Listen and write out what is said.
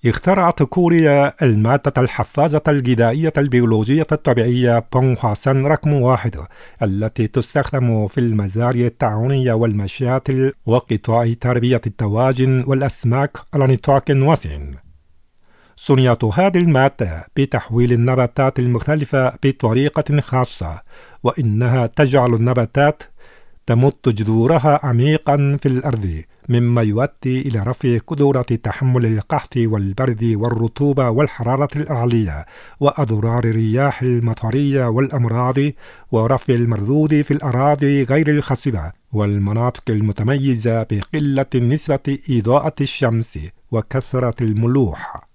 اخترعت كوريا المادة الحفازة الغذائية البيولوجية الطبيعية بونغهواسان رقم 1 التي تستخدم في المزارع التعاونية والمشاتل وقطاع تربية الدواجن والأسماك على نطاق واسع. صنعت هذه المادة بتحويل النباتات المختلفة بطريقة خاصة، وإنها تجعل النباتات تمد جذورها عميقا في الأرض، مما يؤدي إلى رفع قدرة تحمل القحط والبرد والرطوبة والحرارة العالية وأضرار الرياح المطرية والأمراض، ورفع المردود في الأراضي غير الخصبة والمناطق المتميزة بقلة نسبة إضاءة الشمس وكثرة الملوحة.